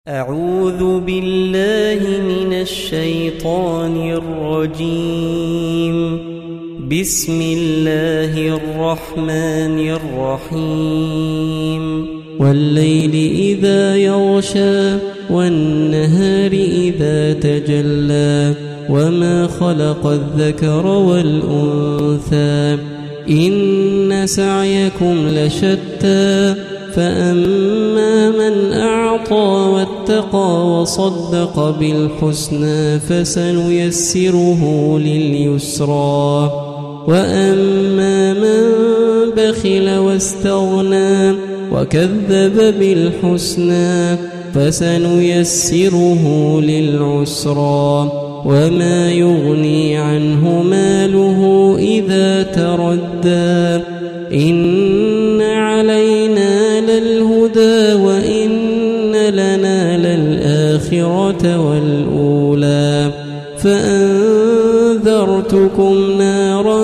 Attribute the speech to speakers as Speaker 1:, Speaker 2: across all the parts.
Speaker 1: أعوذ بالله من الشيطان الرجيم. بسم الله الرحمن الرحيم. والليل إذا يغشى والنهار إذا تجلى وما خلق الذكر والأنثى إن سعيكم لشتى فأما من أعطى واتقى وصدق بالحسنى فسنيسره لليسرى وأما من بخل واستغنى وكذب بالحسنى فسنيسره للعسرى وما يغني عنه ماله إذا تردى إن علينا للهدى وإن لنا للآخرة والأولى فأنذرتكم نارا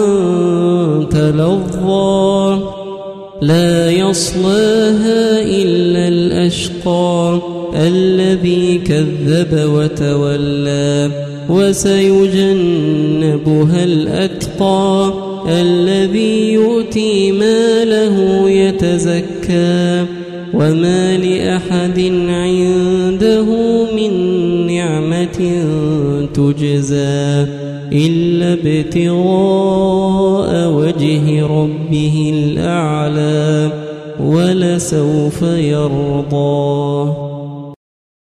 Speaker 1: تلظى لا يصلاها إلا الأشقى الذي كذب وتولى وسيجنبها الأتقى الذي يؤتي ماله يتزكى وما لأحد عنده من نعمة تجزى إلا ابتغاء وجه ربه الأعلى ولسوف يرضى.